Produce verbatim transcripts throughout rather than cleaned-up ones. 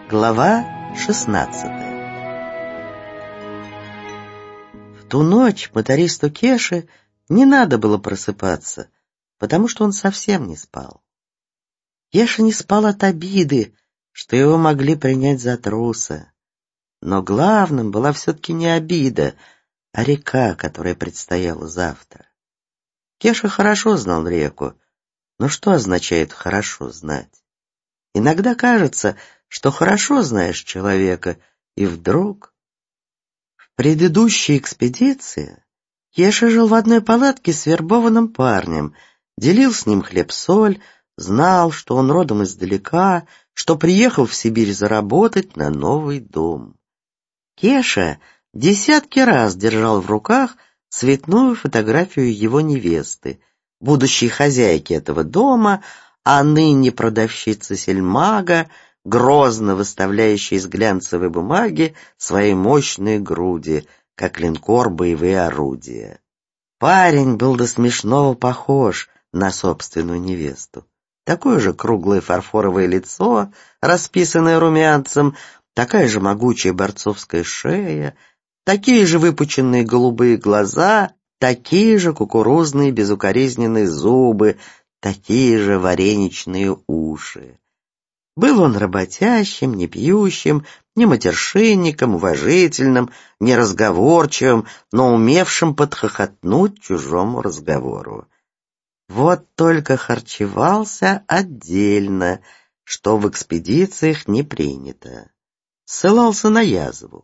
Глава шестнадцатая. В ту ночь мотористу Кеше не надо было просыпаться, потому что он совсем не спал. Кеша не спал от обиды, что его могли принять за труса. Но главным была все-таки не обида, а река, которая предстояла завтра. Кеша хорошо знал реку, но что означает «хорошо знать»? Иногда кажется, что хорошо знаешь человека, и вдруг... В предыдущей экспедиции Кеша жил в одной палатке с вербованным парнем, делил с ним хлеб-соль, знал, что он родом издалека, что приехал в Сибирь заработать на новый дом. Кеша десятки раз держал в руках цветную фотографию его невесты, будущей хозяйки этого дома, а ныне продавщицы сельмага, грозно выставляющей из глянцевой бумаги свои мощные груди, как линкор боевые орудия. Парень был до смешного похож на собственную невесту. Такое же круглое фарфоровое лицо, расписанное румянцем, такая же могучая борцовская шея, такие же выпученные голубые глаза, такие же кукурузные безукоризненные зубы, такие же вареничные уши. Был он работящим, не пьющим, не матершинником, уважительным, неразговорчивым, но умевшим подхохотнуть чужому разговору. Вот только харчевался отдельно, что в экспедициях не принято. Ссылался на язву.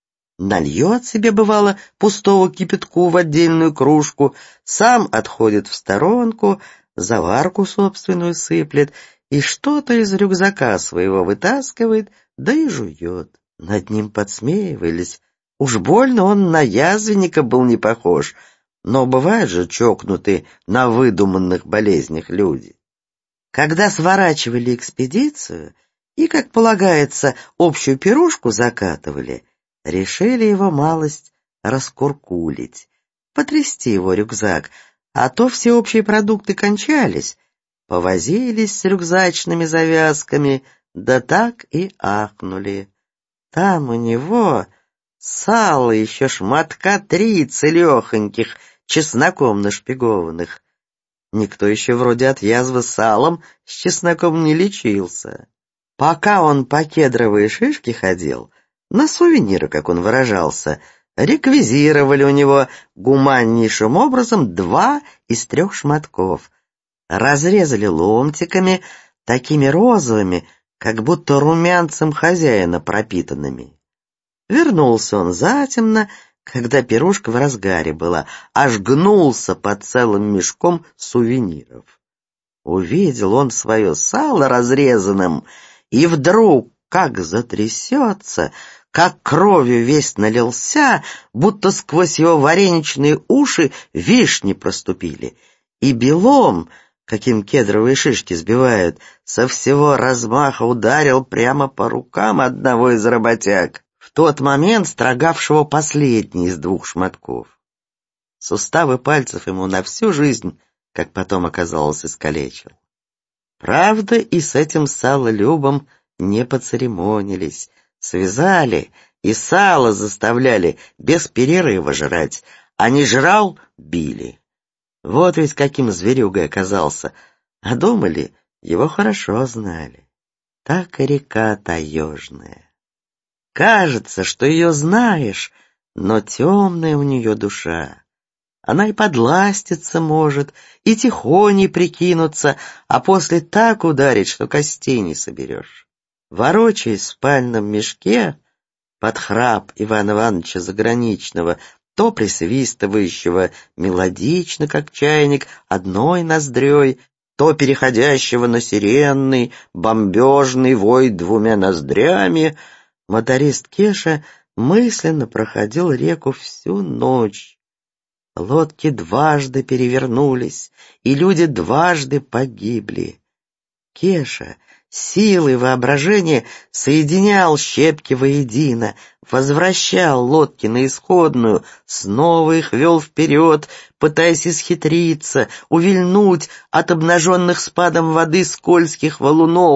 Нальет себе, бывало, пустого кипятку в отдельную кружку, сам отходит в сторонку, заварку собственную сыплет и что-то из рюкзака своего вытаскивает, да и жует. Над ним подсмеивались. Уж больно он на язвенника был не похож, но бывают же чокнутые на выдуманных болезнях люди. Когда сворачивали экспедицию и, как полагается, общую пирушку закатывали, решили его малость раскуркулить, потрясти его рюкзак, а то все общие продукты кончались. Повозились с рюкзачными завязками, да так и ахнули. Там у него сало еще шматка три целехоньких, чесноком нашпигованных. Никто еще вроде от язвы салом с чесноком не лечился. Пока он по кедровой шишке ходил, на сувениры, как он выражался, реквизировали у него гуманнейшим образом два из трех шматков. Разрезали ломтиками, такими розовыми, как будто румянцем хозяина пропитанными. Вернулся он затемно, когда пирушка в разгаре была, аж гнулся под целым мешком сувениров. Увидел он свое сало разрезанным, и вдруг как затрясется, как кровью весь налился, будто сквозь его вареничные уши вишни проступили, и белом, каким кедровые шишки сбивают, со всего размаха ударил прямо по рукам одного из работяг, в тот момент строгавшего последний из двух шматков. Суставы пальцев ему на всю жизнь, как потом оказалось, искалечил. Правда, и с этим салолюбом не поцеремонились, связали и сало заставляли без перерыва жрать, а не жрал — били. Вот ведь каким зверюгой оказался, а думали, его хорошо знали. Так и река таежная. Кажется, что ее знаешь, но темная у нее душа. Она и подластиться может, и тихоней прикинуться, а после так ударить, что костей не соберешь. Ворочаясь в спальном мешке, под храп Ивана Ивановича Заграничного, то присвистывающего мелодично, как чайник, одной ноздрёй, то переходящего на сиренный, бомбежный вой двумя ноздрями, моторист Кеша мысленно проходил реку всю ночь. Лодки дважды перевернулись, и люди дважды погибли. Кеша силой воображения соединял щепки воедино, возвращал лодки на исходную, снова их вел вперед, пытаясь исхитриться, увильнуть от обнаженных спадом воды скользких валунов,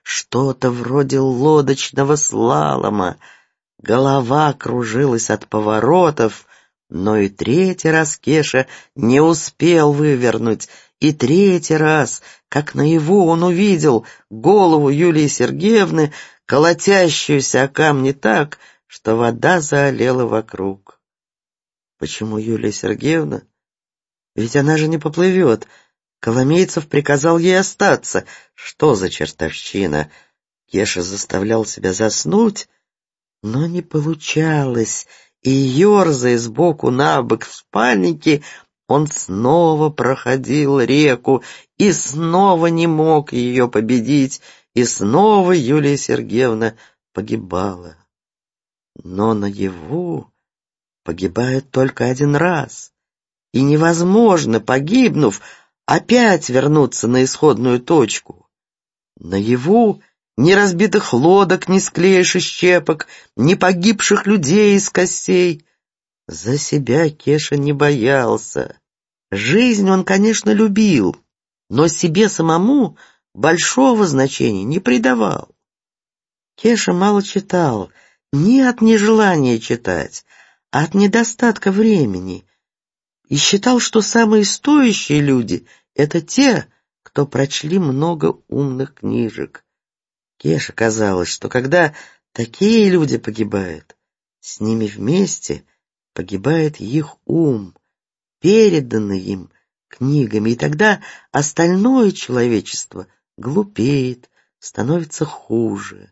что-то вроде лодочного слалома. Голова кружилась от поворотов, но и третий раз Кеша не успел вывернуть, и третий раз, как наяву, он увидел голову Юлии Сергеевны, колотящуюся о камни так, что вода заолела вокруг. Почему Юлия Сергеевна? Ведь она же не поплывет. Коломейцев приказал ей остаться. Что за чертовщина? Кеша заставлял себя заснуть, но не получалось, и, ерзая сбоку на бок в спальнике, он снова проходил реку и снова не мог ее победить, и снова Юлия Сергеевна погибала. Но наяву погибают только один раз, и невозможно, погибнув, опять вернуться на исходную точку. Наяву ни разбитых лодок не склеишь из щепок, ни погибших людей из костей. За себя Кеша не боялся. Жизнь он, конечно, любил, но себе самому большого значения не придавал. Кеша мало читал, не от нежелания читать, а от недостатка времени, и считал, что самые стоящие люди — это те, кто прочли много умных книжек. Кеше казалось, что когда такие люди погибают, с ними вместе погибает их ум, переданный им книгами, и тогда остальное человечество глупеет, становится хуже.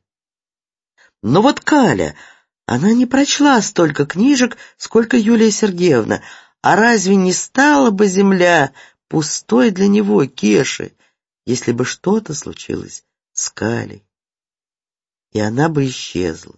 Но вот Каля, она не прочла столько книжек, сколько Юлия Сергеевна, а разве не стала бы земля пустой для него, Кеши, если бы что-то случилось с Калей? И она бы исчезла.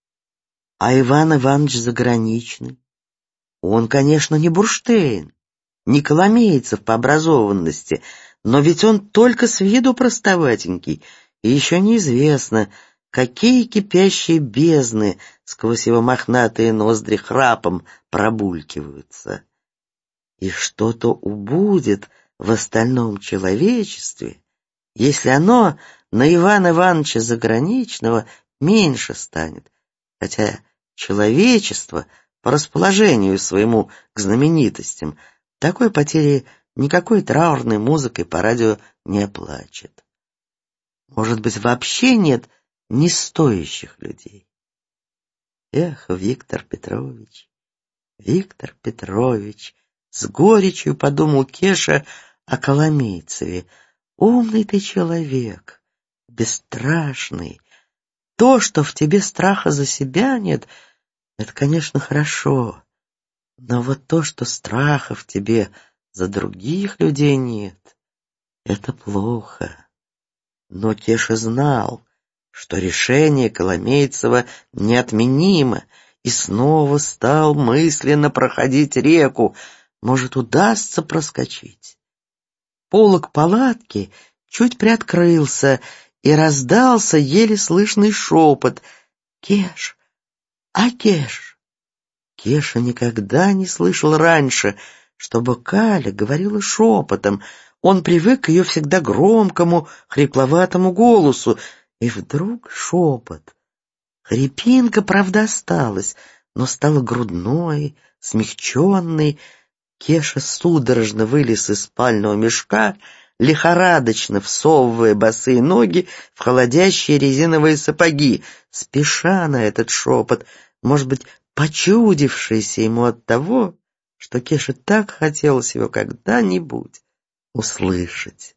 А Иван Иванович Заграничный? Он, конечно, не Бурштейн, не Коломейцев по образованности, но ведь он только с виду простоватенький, и еще неизвестно, какие кипящие бездны сквозь его мохнатые ноздри храпом пробулькиваются. И что-то убудет в остальном человечестве, если оно на Ивана Ивановича Заграничного меньше станет, хотя человечество по расположению своему к знаменитостям такой потери никакой траурной музыкой по радио не оплачет. Может быть, вообще нет нестоящих людей. Эх, Виктор Петрович, Виктор Петрович, с горечью подумал Кеша о Коломейцеве. Умный ты человек, бесстрашный. То, что в тебе страха за себя нет, это, конечно, хорошо. Но вот то, что страха в тебе за других людей нет, это плохо. Но Кеша знал, что решение Коломейцева неотменимо, и снова стал мысленно проходить реку. Может, удастся проскочить. Полог палатки чуть приоткрылся, и раздался еле слышный шепот: «Кеш! А Кеш!» Кеша никогда не слышал раньше, чтобы Каля говорила шепотом. Он привык к ее всегда громкому, хрипловатому голосу, и вдруг шепот. Хрипинка, правда, осталась, но стала грудной, смягченной. Кеша судорожно вылез из спального мешка, лихорадочно всовывая босые ноги в холодящие резиновые сапоги, спеша на этот шепот, может быть, почудившийся ему от того, что Кеше так хотелось его когда-нибудь услышать.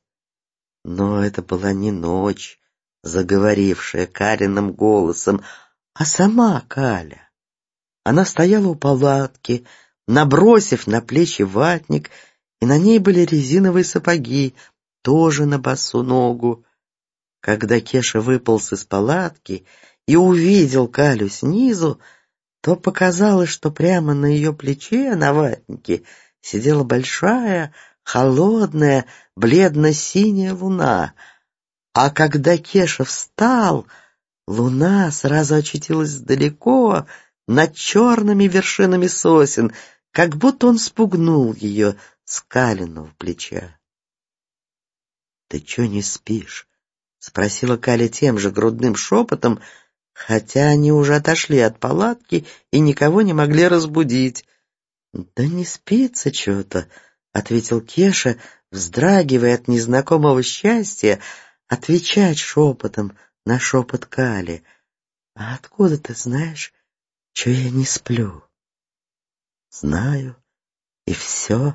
Но это была не ночь, заговорившая Калиным голосом, а сама Каля. Она стояла у палатки, набросив на плечи ватник, и на ней были резиновые сапоги, тоже на босу ногу. Когда Кеша выполз из палатки и увидел Калю снизу, то показалось, что прямо на ее плече, на ватнике, сидела большая, холодная, бледно-синяя луна. А когда Кеша встал, луна сразу очутилась далеко, над черными вершинами сосен, как будто он спугнул ее с Калиного плеча. — Ты че не спишь? — спросила Каля тем же грудным шепотом, хотя они уже отошли от палатки и никого не могли разбудить. «Да не спится что-то», — ответил Кеша, вздрагивая от незнакомого счастья, отвечать шепотом на шепот Кали. «А откуда ты знаешь, что я не сплю?» «Знаю, и все.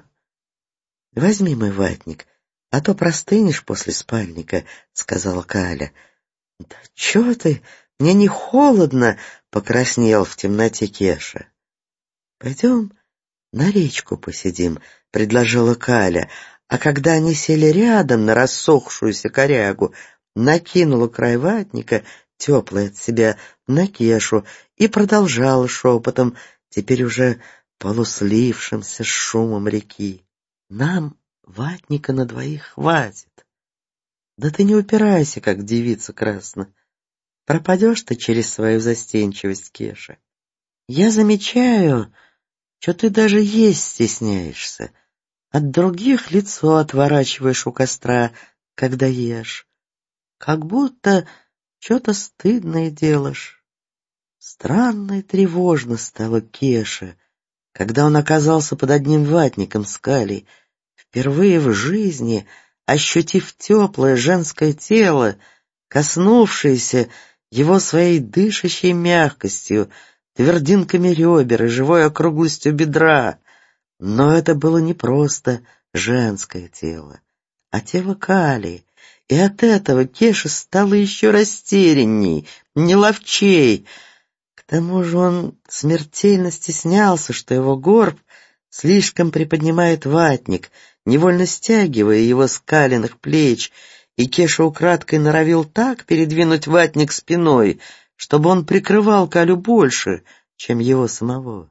Возьми мой ватник, а то простынешь после спальника», — сказала Каля. «Да чё ты, мне не холодно», — покраснел в темноте Кеша. «Пойдем на речку посидим», — предложила Каля, а когда они сели рядом на рассохшуюся корягу, накинула край ватника, теплый от себя, на Кешу и продолжала шепотом, теперь уже полуслившимся с шумом реки. «Нам ватника на двоих хватит. Да ты не упирайся, как девица красна. Пропадешь ты через свою застенчивость, Кеша. Я замечаю, что ты даже есть стесняешься. От других лицо отворачиваешь у костра, когда ешь. Как будто что-то стыдное делаешь». Странно и тревожно стало Кеше, когда он оказался под одним ватником с Калей, впервые в жизни ощутив теплое женское тело, коснувшееся его своей дышащей мягкостью, твердинками ребер и живой округлостью бедра. Но это было не просто женское тело, а тело Кали, и от этого Кеша стало еще растерянней, неловчей. К тому же он смертельно стеснялся, что его горб слишком приподнимает ватник, невольно стягивая его с Калиных плеч, и Кеша украдкой норовил так передвинуть ватник спиной, чтобы он прикрывал Калю больше, чем его самого.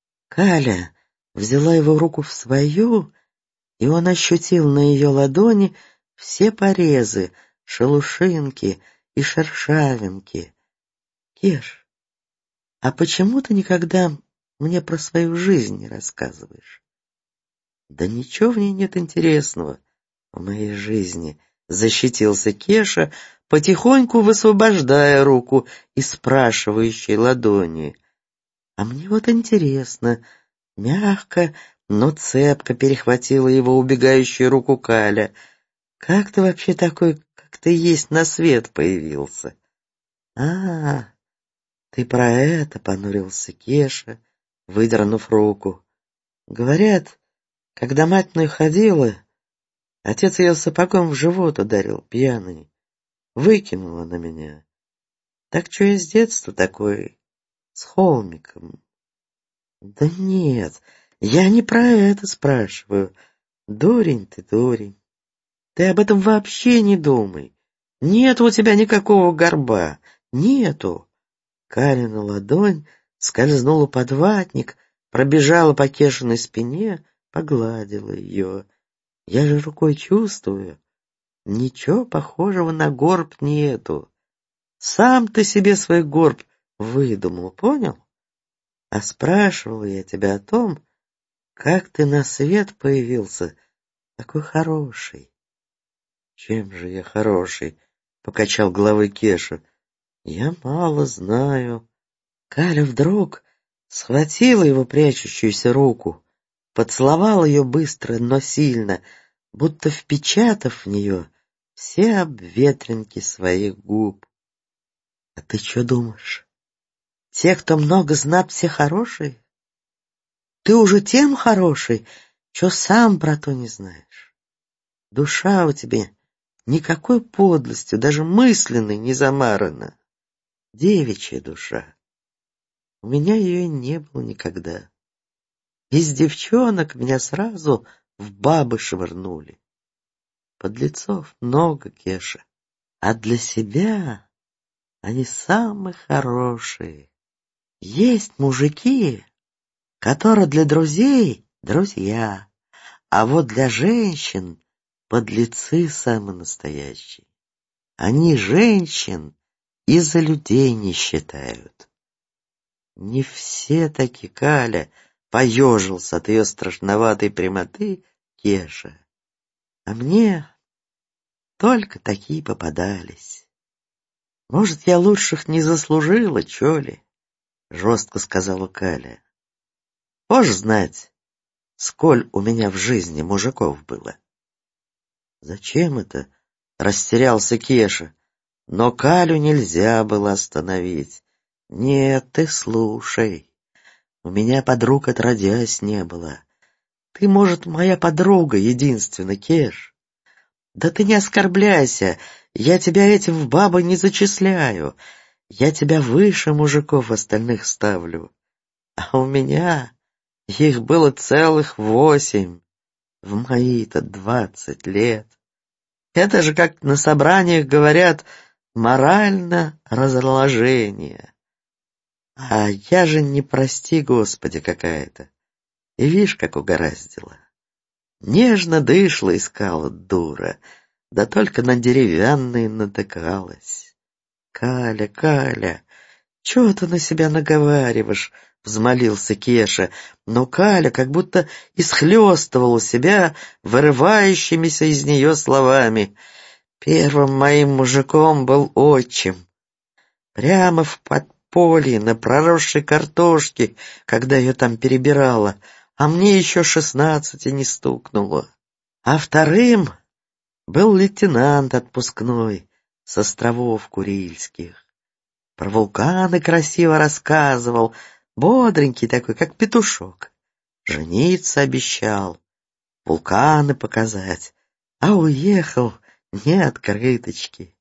Каля взяла его руку в свою, и он ощутил на ее ладони все порезы, шелушинки и шершавинки. «Кеш, а почему ты никогда мне про свою жизнь не рассказываешь?» «Да ничего в ней нет интересного, в моей жизни», — защитился Кеша, потихоньку высвобождая руку из спрашивающей ладони. «А мне вот интересно», — мягко, но цепко перехватила его убегающую руку Каля. «Как ты вообще такой, как ты есть, на свет появился?» «А, ты про это», — понурился Кеша, выдернув руку. «Говорят, когда мать мной ходила, отец ее сапогом в живот ударил, пьяный, выкинула на меня. Так что я с детства такой, с холмиком». «Да нет, я не про это спрашиваю. Дурень ты, дурень. Ты об этом вообще не думай. Нет у тебя никакого горба, нету». Калина ладонь скользнула под ватник, пробежала по Кешиной спине, погладила ее. «Я же рукой чувствую, ничего похожего на горб нету. Сам ты себе свой горб выдумал, понял? А спрашивала я тебя о том, как ты на свет появился, такой хороший». «Чем же я хороший?» — покачал головой Кеша. «Я мало знаю». Каля вдруг схватила его прячущуюся руку, поцеловала ее быстро, но сильно, будто впечатав в нее все обветринки своих губ. «А ты что думаешь? Те, кто много знат, все хорошие? Ты уже тем хороший, что сам про то не знаешь. Душа у тебя никакой подлостью, даже мысленной, не замарана. Девичья душа. У меня ее не было никогда. Из девчонок меня сразу в бабы швырнули. Подлецов много, Кеша, а для себя они самые хорошие. Есть мужики, которые для друзей — друзья, а вот для женщин — подлецы самые настоящие. Они женщин и за людей не считают». «Не все таки, Каля», — поежился от ее страшноватой прямоты Кеша. «А мне только такие попадались. Может, я лучших не заслужила, чё ли? Жестко сказала Каля. Можешь знать, сколь у меня в жизни мужиков было? Зачем это? Растерялся Кеша. Но Калю нельзя было остановить. Нет, ты слушай. У меня подруг отродясь не было. Ты, может, моя подруга единственная, Кеш? Да ты не оскорбляйся, я тебя этим в бабы не зачисляю. Я тебя выше мужиков остальных ставлю. А у меня их было целых восемь. В мои-то двадцать лет. Это же, как на собраниях говорят, морально разложение. А я же не прости Господи какая-то. И видишь, как угораздило. Нежно дышла искала дура, да только на деревянные натыкалась. Каля, Каля, чего ты на себя наговариваешь? Взмолился Кеша, но Каля как будто исхлестывала себя вырывающимися из нее словами. Первым моим мужиком был отчим. Прямо в подполье, на проросшей картошке, когда ее там перебирала, а мне еще шестнадцати не стукнуло. А вторым был лейтенант отпускной с островов Курильских. Про вулканы красиво рассказывал, бодренький такой, как петушок. Жениться обещал, вулканы показать, а уехал не открыточки.